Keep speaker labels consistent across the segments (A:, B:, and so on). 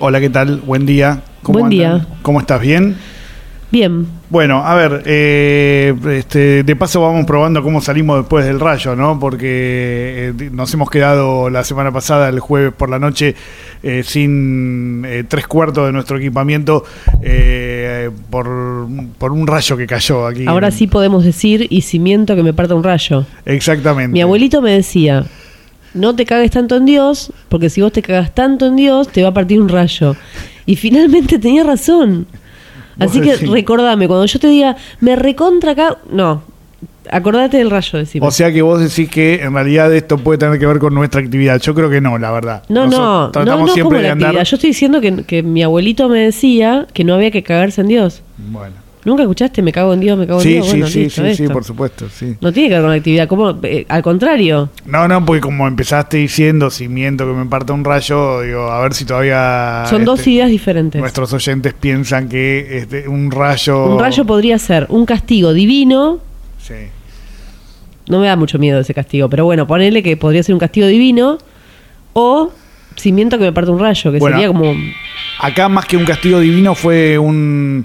A: Hola, ¿qué tal? Buen día.
B: Buen día.
A: ¿Cómo estás? ¿Bien?
B: Bien.
A: Bueno, a ver, de paso vamos probando cómo salimos después del Rayo, ¿no? Porque nos hemos quedado la semana pasada, el jueves por la noche, sin 3/4 de nuestro equipamiento por un rayo que cayó aquí.
B: Ahora sí podemos decir, y si miento que me parta un rayo.
A: Exactamente.
B: Mi abuelito me decía, no te cagues tanto en Dios, porque si vos te cagas tanto en Dios, te va a partir un rayo. Y finalmente tenía razón. Así que recordame, cuando yo te diga, me recontra acá, no, acordate del rayo, decime.
A: O sea que vos decís que en realidad esto puede tener que ver con nuestra actividad. Yo creo que no, la verdad.
B: No,
A: Tratamos siempre
B: como
A: de
B: la
A: andar.
B: actividad. Yo estoy diciendo que mi abuelito me decía que no había que cagarse en Dios.
A: Bueno.
B: ¿Nunca escuchaste? Me cago en Dios, me cago en Dios. Bueno, listo,
A: sí, por supuesto, sí.
B: No tiene que ver con la actividad, ¿cómo? Al contrario.
A: No, porque como empezaste diciendo, si miento que me parta un rayo, digo, a ver si todavía...
B: Son dos ideas diferentes.
A: Nuestros oyentes piensan que un rayo...
B: Un rayo podría ser un castigo divino.
A: Sí.
B: No me da mucho miedo ese castigo, pero bueno, ponele que podría ser un castigo divino. O si miento que me parte un rayo, que
A: bueno,
B: sería como...
A: Acá más que un castigo divino fue un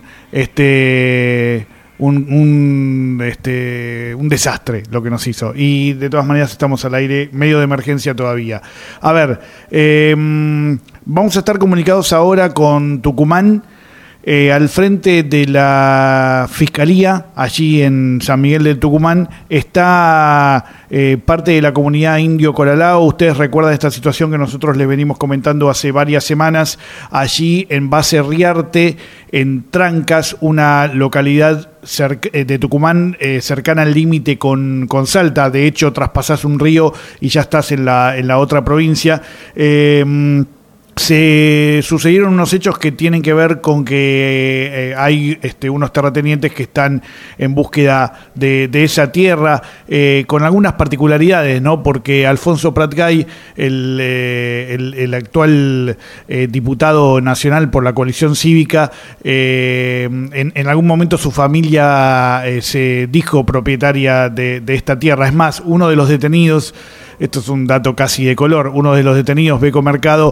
A: desastre lo que nos hizo. Y de todas maneras estamos al aire, medio de emergencia todavía. A ver, vamos a estar comunicados ahora con Tucumán. Al frente de la Fiscalía, allí en San Miguel del Tucumán, está parte de la comunidad indio Colalao. Ustedes recuerdan esta situación que nosotros les venimos comentando hace varias semanas, allí en Base Riarte, en Trancas, una localidad de Tucumán cercana al límite con Salta. De hecho, traspasás un río y ya estás en la otra provincia. Se sucedieron unos hechos que tienen que ver con que hay unos terratenientes que están en búsqueda de esa tierra, con algunas particularidades, ¿no? Porque Alfonso Pratgay, el actual diputado nacional por la coalición cívica, en algún momento su familia se dijo propietaria de esta tierra. Es más, uno de los detenidos, esto es un dato casi de color, uno de los detenidos, Beco Mercado,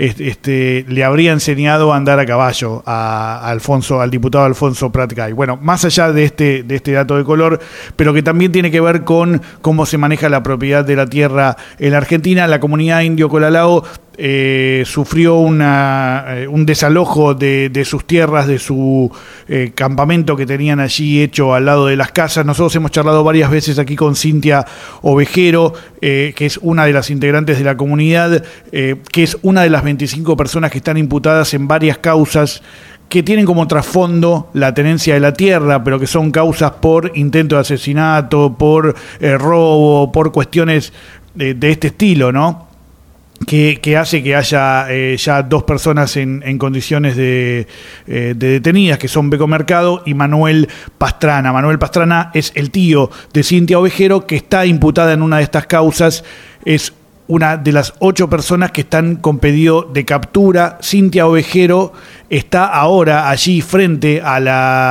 A: le habría enseñado a andar a caballo al diputado Alfonso Pratgay. Bueno, más allá de este dato de color, pero que también tiene que ver con cómo se maneja la propiedad de la tierra en la Argentina, la comunidad indio Colalao sufrió un desalojo de sus tierras, de su campamento que tenían allí hecho al lado de las casas. Nosotros hemos charlado varias veces aquí con Cintia Ovejero, que es una de las integrantes de la comunidad, que es una de las 25 personas que están imputadas en varias causas que tienen como trasfondo la tenencia de la tierra, pero que son causas por intento de asesinato, por robo, por cuestiones de este estilo, ¿no? Que hace que haya ya dos personas en condiciones de detenidas, que son Beco Mercado y Manuel Pastrana. Manuel Pastrana es el tío de Cintia Ovejero, que está imputada en una de estas causas. Es una de las 8 personas que están con pedido de captura. Cintia Ovejero está ahora allí frente a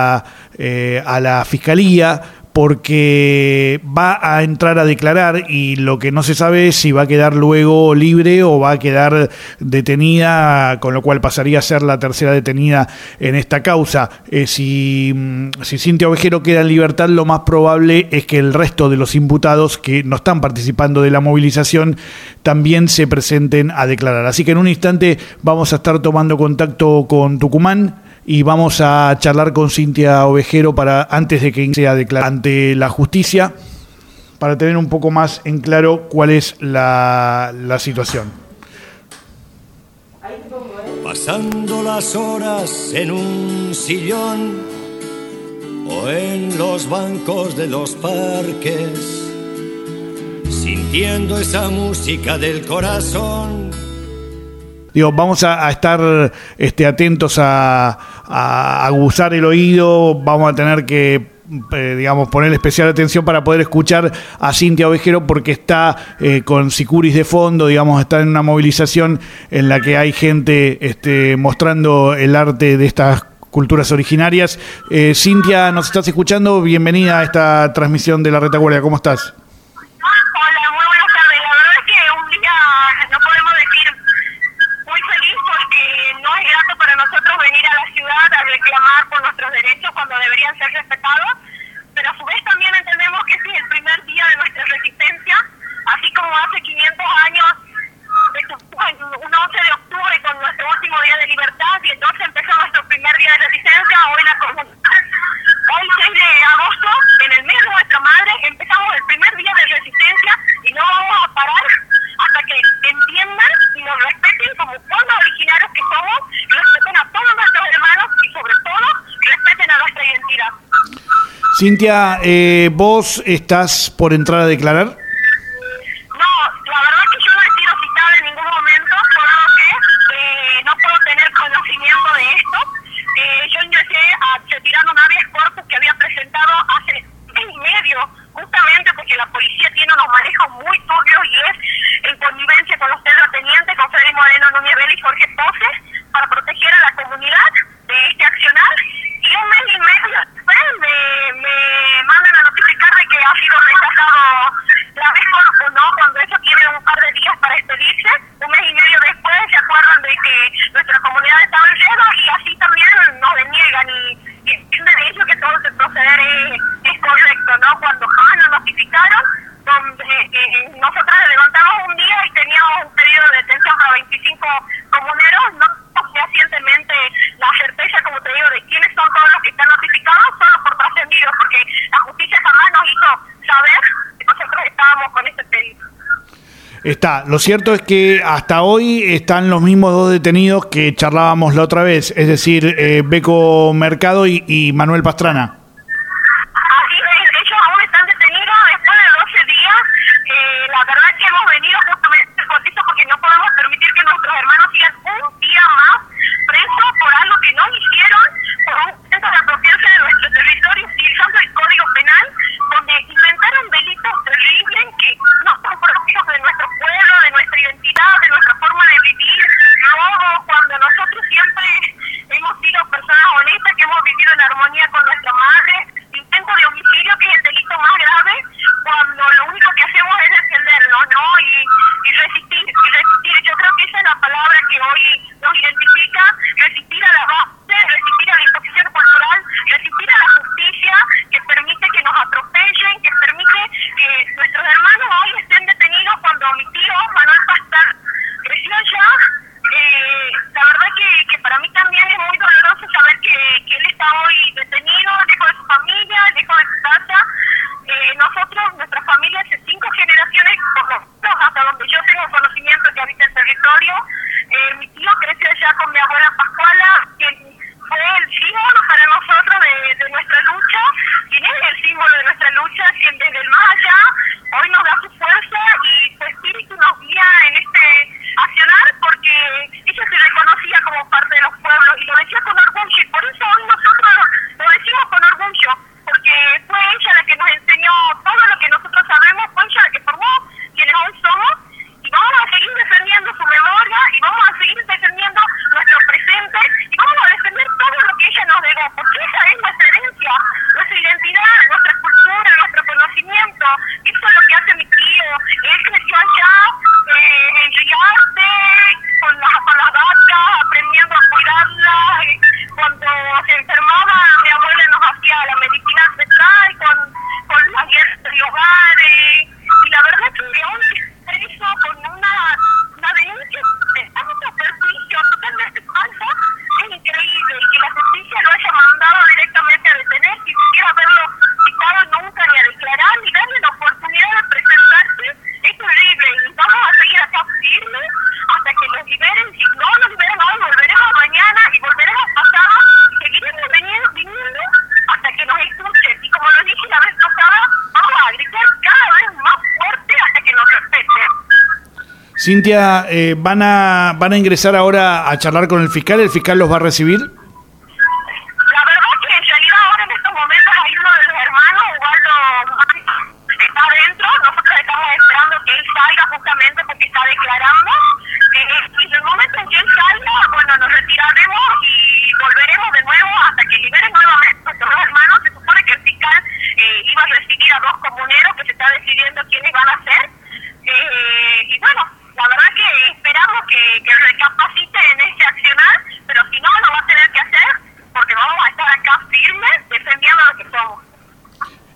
A: la Fiscalía, porque va a entrar a declarar, y lo que no se sabe es si va a quedar luego libre o va a quedar detenida, con lo cual pasaría a ser la tercera detenida en esta causa. Si Cintia Ovejero queda en libertad, lo más probable es que el resto de los imputados que no están participando de la movilización también se presenten a declarar. Así que en un instante vamos a estar tomando contacto con Tucumán y vamos a charlar con Cintia Ovejero antes de que sea declarada ante la justicia, para tener un poco más en claro cuál es la situación.
C: Pasando las horas en un sillón o en los bancos de los parques, sintiendo esa música del corazón.
A: Digo, vamos a estar atentos a aguzar el oído. Vamos a tener que poner especial atención para poder escuchar a Cintia Ovejero, porque está con sicuris de fondo, está en una movilización en la que hay gente mostrando el arte de estas culturas originarias. Cintia, ¿nos estás escuchando? Bienvenida a esta transmisión de La Retaguardia. ¿Cómo estás?
D: Hola, muy buenas tardes. La verdad es que un día no podemos decir muy feliz porque no es nuestros derechos cuando deberían ser respetados, pero a su vez también entendemos que este es el primer día de nuestra resistencia, así como hace 500 años, un 11 de octubre con nuestro último día de libertad, y entonces empezó nuestro primer día de resistencia. Hoy 6 de agosto, en el mes de nuestra madre, empezamos el primer día de resistencia y no vamos a parar hasta que entiendan y nos respeten como pueblos originarios que somos, respeten a todos nuestros hermanos y sobre todo respeten a nuestra identidad.
A: Cintia, ¿vos estás por entrar a declarar?
D: No, la verdad que yo no he sido citada en ningún momento, por lo que no puedo tener conocimiento de esto. Yo ingresé a retirar un habeas corpus que había presentado hace mes y medio, justamente porque la policía tiene unos manejos muy turbios y es en connivencia con los terratenientes, con Freddy Moreno, Núñez Vela y Jorge Poses, para proteger a la comunidad de este accionar. Y un mes y medio después me mandan a notificar de que ha sido rechazado la habeas corpus, ¿no? Cuando eso tiene un par de días para expedirse. Un mes y medio después se acuerdan de que nuestra comunidad estaba en riesgo y así también nos deniegan y entienden ellos que todo ese proceder es correcto, ¿no? Cuando jamás nos notificaron, donde nosotros levantamos un día y teníamos un pedido de detención para 25 comuneros, no fehacientemente la certeza, como te digo, de quiénes son todos los que están notificados, solo por trascendidos, porque la justicia jamás nos hizo saber que nosotros estábamos con este pedido.
A: Lo cierto es que hasta hoy están los mismos dos detenidos que charlábamos la otra vez, es decir, Beco Mercado y Manuel Pastrana.
D: Así es, ellos aún están detenidos después de 12 días. La verdad que hemos venido justamente por eso, porque no podemos permitir que nuestros hermanos sigan un día más presos por algo que no hicieron, por un intento de apropiarse de nuestro territorio, utilizando el Código Penal, donde inventaron delitos terribles que no son propios de nuestro pueblo, de nuestra identidad, de nuestra forma de vivir, robo, cuando nosotros siempre hemos sido personas honestas, que hemos vivido en armonía con nuestra madre, intento de homicidio, que es el delito más grave, cuando lo único que hacemos es defenderlo, ¿no? Y resistir. Yo creo que esa es la palabra que hoy nos identifica, resistir a la base, resistir a la imposición cultural, resistir a la justicia que permite que nos atropellen, que permite que nuestros hermanos hoy estén detenidos cuando mi tío Manuel Pastrana creció allá. La verdad que para mí también es muy doloroso saber que él está hoy detenido, lejos de su familia, lejos de su casa. Nosotros, nuestra familia, hace 5 generaciones, por lo menos hasta donde yo tengo conocimiento, que habita el territorio. Mi tío creció allá con mi abuela Pascuala, quien fue el símbolo para nosotros de nuestra lucha, quien es el símbolo de nuestra lucha, quien desde el más allá hoy nos da su fuerza y su espíritu nos guía en este accionar, porque ella se reconocía como parte de los pueblos y lo decía con orgullo, y por eso hoy nosotros lo decimos con orgullo, porque fue ella la que nos enseñó todo lo que nosotros sabemos, fue ella la que formó quienes hoy somos, y vamos a seguir defendiendo su memoria, y vamos a seguir defendiendo nuestro presente, y vamos a defender todo lo que ella nos legó, porque esa es nuestra herencia, nuestra identidad, nuestra cultura, nuestro conocimiento. Eso es lo que hace mi tío. Él creció allá, en Riarte, con las vacas, aprendiendo a cuidarlas. Cuando se enfermaba, mi abuela nos hacía la medicina ancestral con las hierbas del hogar. Y la verdad que hoy se hizo con una denuncia de tanto perjuicio totalmente falsa. Es increíble que la justicia lo haya mandado directamente a detener, sin siquiera haberlo citado nunca, ni a declarar, ni darle la oportunidad de presentarse. Es terrible, y vamos a seguir acá firmes hasta que los liberen. Si no los liberan hoy, volveremos mañana y volveremos pasado, y seguiremos viniendo hasta que nos escuchen. Y como lo dije la vez pasada, vamos a gritar cada vez más fuerte hasta que nos respeten.
A: Cintia, ¿van a ingresar ahora a charlar con el fiscal? ¿El fiscal los va a recibir?
D: La verdad que en realidad ahora en estos momentos hay uno de los hermanos, Ubaldo, está adentro. Nosotros estamos esperando que él salga justamente porque está declarando. Y en el momento en que él salga, bueno, nos retiraremos y volveremos de nuevo hasta que liberen nuevamente a nuestros dos hermanos. Se supone que el fiscal iba a recibir a 2 comuneros, que se está decidiendo quiénes van a ser. Y bueno, la verdad que esperamos que recapacite en este accionar, pero si no, lo va a tener que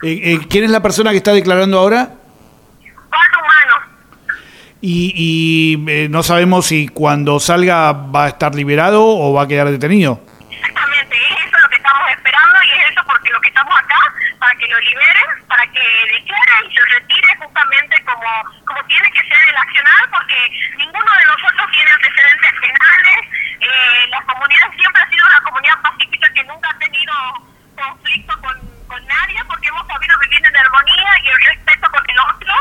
A: ¿Quién es la persona que está declarando ahora?
D: Waldo Humano.
A: Y no sabemos si cuando salga va a estar liberado o va a quedar detenido.
D: Exactamente, es eso lo que estamos esperando y es eso porque lo que estamos acá, para que lo liberen, para que declare y se retire justamente como tiene que ser el accionar, porque ninguno de nosotros tiene antecedentes penales. La comunidad siempre ha sido una comunidad pacífica que nunca ha tenido conflicto con nadie, porque hemos sabido vivir en armonía y el respeto con el otro.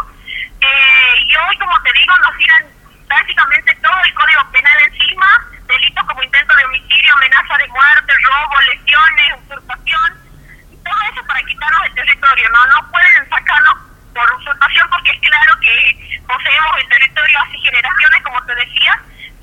D: Y hoy, como te digo, nos tiran prácticamente todo el código penal encima, delitos como intento de homicidio, amenaza de muerte, robo, lesiones, usurpación, y todo eso para quitarnos el territorio. No pueden sacarnos por usurpación porque es claro que poseemos el territorio hace generaciones, como te decía,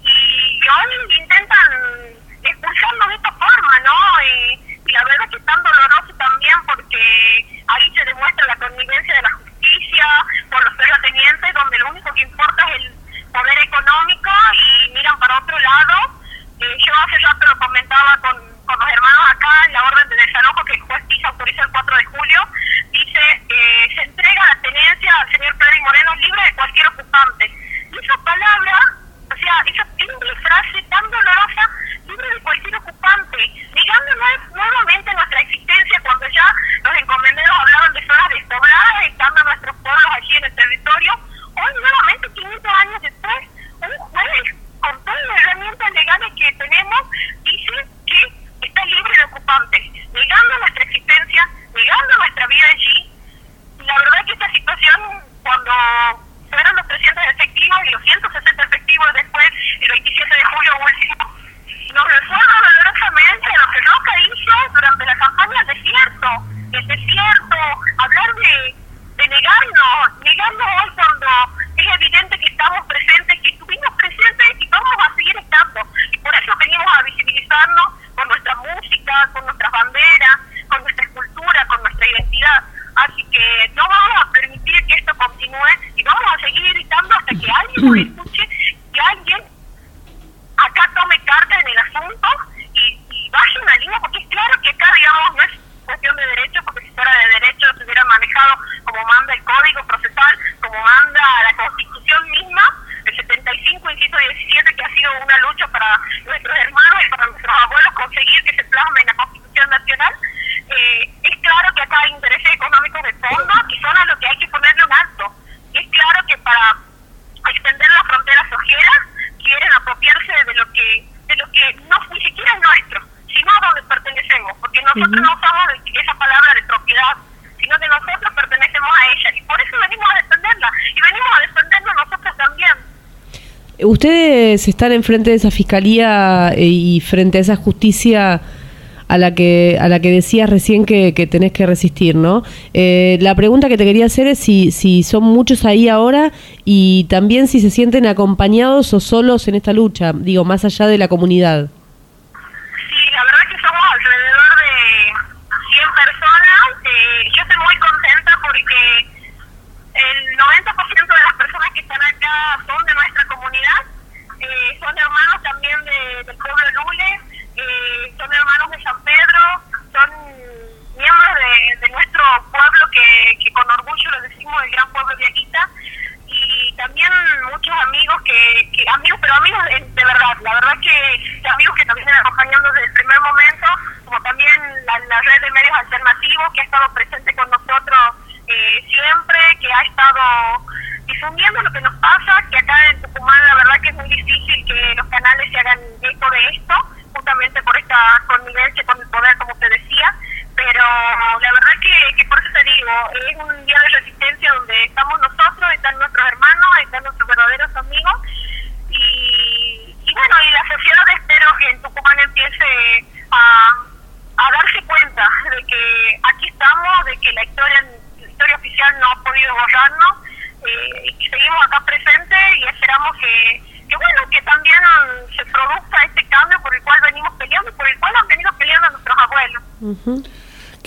D: y hoy intentan expulsarnos de esta forma, ¿no? Y la verdad que es tan doloroso también porque ahí se demuestra la connivencia de la justicia por los terratenientes, donde lo único que importa es el poder económico y miran para otro lado. Yo hace rato lo comentaba con los hermanos acá en la orden de desalojo que el juez Pisa autorizó el 4 de julio. Dice, se entrega la tenencia al señor Freddy Moreno libre de cualquier ocupante. Y esa palabra, o sea, esa simple frase tan dolorosa, libre de cualquier ocupante, negándonos nuevamente nuestra existencia cuando ya los encomenderos hablaban de zonas despobladas, estando nuestros pueblos allí en el territorio. Hoy nuevamente, 500 años después, un juez con todas las herramientas legales que tenemos dice que está libre de ocupantes, negando nuestra existencia, negando nuestra vida allí. Y la verdad es que esta situación, cuando fueron los 300 efectivos y los 160 efectivos después, el 27 de julio último, nos recuerda dolorosamente lo que Roca hizo durante la campaña al desierto. El desierto, hablar de negarnos hoy cuando es evidente que estamos presentes, que estuvimos presentes y vamos a seguir estando. Y por eso venimos a visibilizarnos con nuestra música, con nuestras banderas, con nuestra escultura, con nuestra identidad. Así que no vamos a permitir que esto continúe y vamos a seguir gritando hasta que alguien nos escuche, que alguien acá tome carta en el asunto y baje una línea, porque es claro que acá, digamos, no es cuestión de derecho, porque si fuera de derecho se hubiera manejado como manda el Código Procesal, como manda la Constitución misma, el 75, inciso 17, que ha sido una lucha para nuestros hermanos y para nuestros abuelos conseguir que se plasme en la Constitución Nacional. Es claro que acá hay intereses económicos de fondo que son a lo que hay que ponerle un alto. Y es claro que para extender las fronteras ojeras quieren apropiarse de lo que no ni siquiera es nuestro, sino a donde pertenecemos, porque nosotros no usamos esa palabra de propiedad, sino que nosotros pertenecemos a ella, y por eso venimos a defenderla, y venimos a defendernos nosotros también.
B: Ustedes están enfrente de esa fiscalía y frente a esa justicia a la que decías recién que tenés que resistir, ¿no? La pregunta que te quería hacer es si son muchos ahí ahora y también si se sienten acompañados o solos en esta lucha, digo, más allá de la comunidad.
D: Sí, la verdad es que somos alrededor de 100 personas. Yo estoy muy contenta porque el 90% de las personas que están acá son de nuestra comunidad, son hermanos también del pueblo Lule, son hermanos de San Pedro, son miembros de nuestro pueblo que con orgullo lo decimos el gran pueblo de Aguita, y también muchos amigos amigos de verdad, la verdad que amigos que nos vienen acompañando desde el primer momento, como también la red de medios alternativos que ha estado presente con nosotros siempre, que ha estado difundiendo lo que nos pasa, que acá en Tucumán la verdad que es muy difícil que los canales se hagan eco de esto, justamente por esta connivencia con el poder, como te decía, pero la verdad que por eso te digo, es un día de resistencia donde estamos nosotros, están nuestros hermanos, están nuestros verdaderos amigos, y bueno, y la sociedad espero que en Tucumán empiece a darse cuenta de que aquí estamos, de que la historia oficial no ha podido borrarnos, y que seguimos acá presentes y esperamos que bueno, que también se produzca este cambio por el cual venimos peleando y por el cual han venido peleando nuestros abuelos.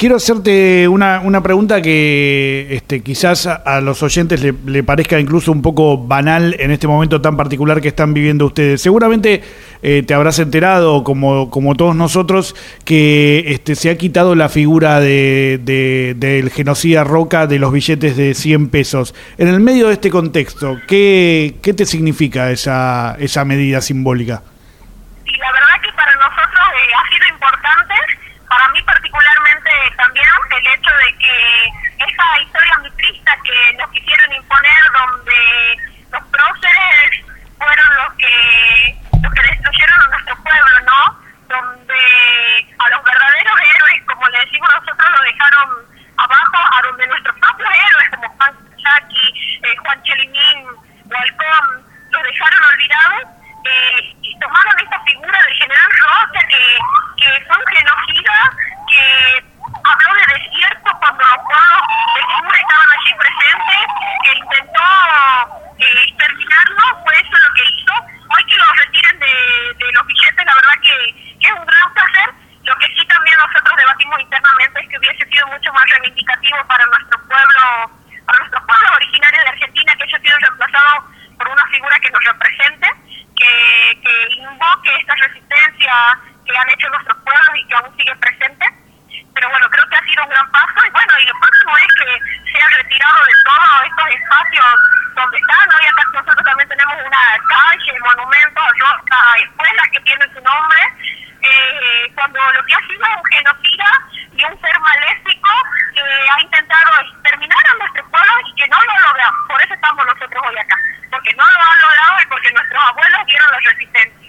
A: Quiero hacerte una pregunta que quizás a los oyentes le parezca incluso un poco banal en este momento tan particular que están viviendo ustedes. Seguramente te habrás enterado, como todos nosotros, que se ha quitado la figura del genocida Roca de los billetes de 100 pesos. En el medio de este contexto, ¿qué te significa esa medida simbólica?
D: Y la verdad que para nosotros ha sido importante, para mí particularmente también, el hecho de que esta historia muy triste que nos quisieron imponer, donde los próceres fueron los que destruyeron a nuestro pueblo, ¿no? Donde a los verdaderos héroes, como le decimos nosotros, lo dejaron abajo, a donde nuestros propios héroes, como Juan Saki, Juan Chelimín, Walcón, los dejaron olvidados, y tomaron esta figura del general Roca, que fue un genocida, que habló de desierto cuando los pueblos del sur estaban allí presentes, que intentó exterminarnos. Fue eso lo que hizo. Hoy que los retiren de los billetes, la verdad que es un gran placer. Lo que sí también nosotros debatimos internamente es que hubiese sido mucho más reivindicativo para nuestros pueblos originarios de Argentina, que haya sido reemplazado por una figura que nos represente, que invoque esta resistencia que han hecho nuestros pueblos y que aún sigue presente. Pero bueno, creo que ha sido un gran paso, y bueno, y lo próximo es que se ha retirado de todos estos espacios donde están. Hoy acá nosotros también tenemos una calle, monumento a Roca, escuelas que tienen su nombre, cuando lo que ha sido un genocida y un ser maléfico que ha intentado exterminar a nuestros pueblos y que no lo logra. Por eso estamos nosotros hoy acá, porque no lo han logrado y porque nuestros abuelos dieron la resistencia.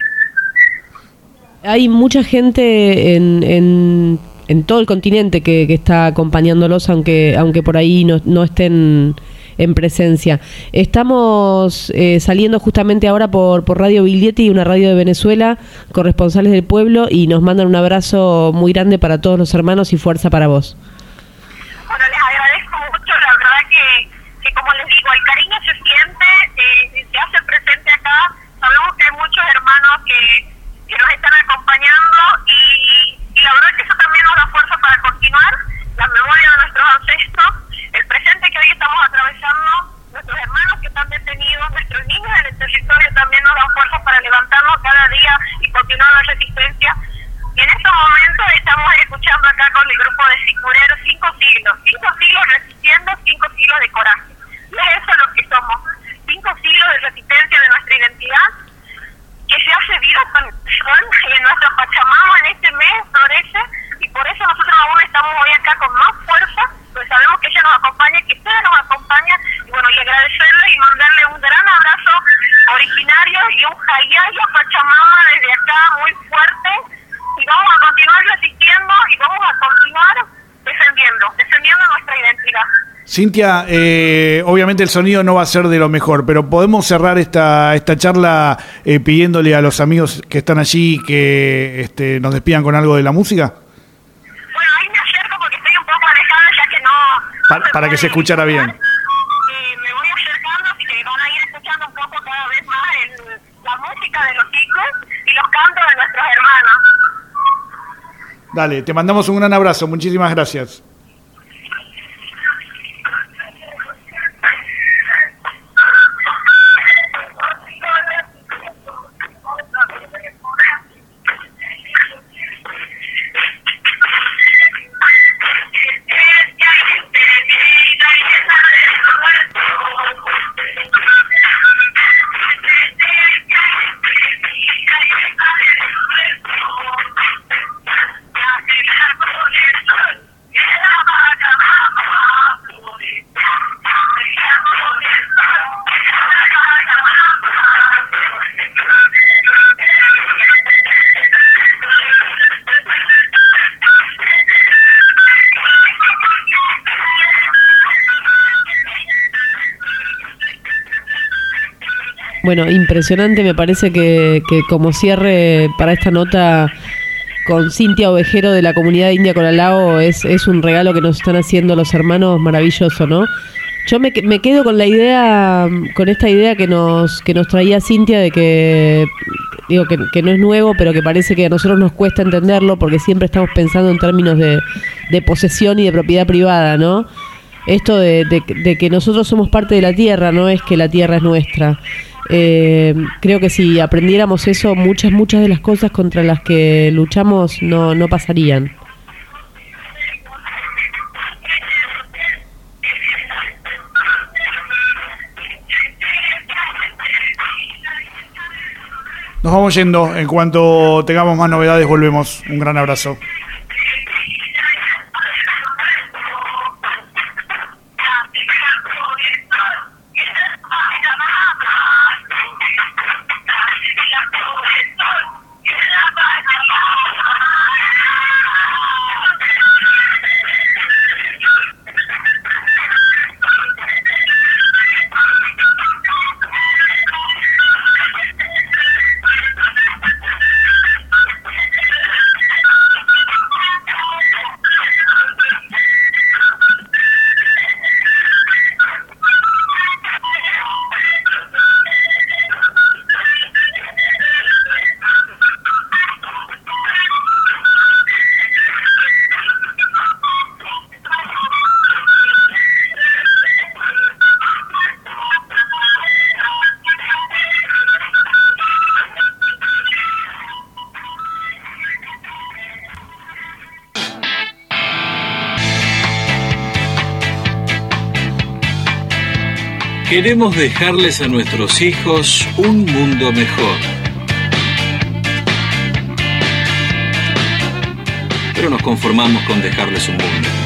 B: Hay mucha gente en todo el continente que está acompañándolos, aunque por ahí no estén en presencia. Estamos saliendo justamente ahora por Radio Biglietti, una radio de Venezuela, corresponsales del pueblo, y nos mandan un abrazo muy grande para todos los hermanos y fuerza para vos.
D: Bueno, les agradezco mucho, la verdad que como les digo, el cariño se siente, se hace presente acá. Sabemos que hay muchos hermanos que nos están acompañando, y la verdad que eso también nos da fuerza para continuar, la memoria de nuestros ancestros, el presente que hoy estamos atravesando, nuestros hermanos que están detenidos, nuestros niños en el territorio también nos dan fuerza para levantarnos cada día y continuar la resistencia. Y en estos momentos estamos escuchando acá con el grupo de sicureros 5 siglos resistiendo, 5 siglos de coraje. Y es eso lo que somos, 5 siglos de resistencia de nuestra identidad, que se hace vida con en nuestra Pachamama en este mes, florece, y por eso nosotros aún estamos hoy acá con más fuerza, pues sabemos que ella nos acompaña, que usted nos acompaña, y bueno, y agradecerle y mandarle un gran abrazo originario y un jayaya a Pachamama desde acá muy fuerte, y vamos a continuar resistiendo y vamos a continuar defendiendo nuestra identidad.
A: Cintia, obviamente el sonido no va a ser de lo mejor, pero podemos cerrar esta charla pidiéndole a los amigos que están allí que nos despidan con algo de la música.
D: Bueno, ahí me acerco porque estoy un poco alejada, ya que no
A: para que se escuchara bien.
D: Me voy acercando, así que van a ir escuchando un poco cada vez más la música de los chicos y los cantos de nuestros hermanos.
A: Dale, te mandamos un gran abrazo, muchísimas gracias.
B: Bueno, impresionante, me parece que como cierre para esta nota con Cintia Ovejero de la comunidad india Colalao es un regalo que nos están haciendo los hermanos, maravilloso, ¿no? Yo me quedo con la idea, con esta idea que nos traía Cintia de que, digo, que no es nuevo, pero que parece que a nosotros nos cuesta entenderlo porque siempre estamos pensando en términos de posesión y de propiedad privada, ¿no? Esto de que nosotros somos parte de la tierra, no es que la tierra es nuestra. Creo que si aprendiéramos eso, muchas de las cosas contra las que luchamos no pasarían.
A: Nos vamos yendo. En cuanto tengamos más novedades, volvemos. Un gran abrazo.
E: Queremos dejarles a nuestros hijos un mundo mejor. Pero nos conformamos con dejarles un mundo.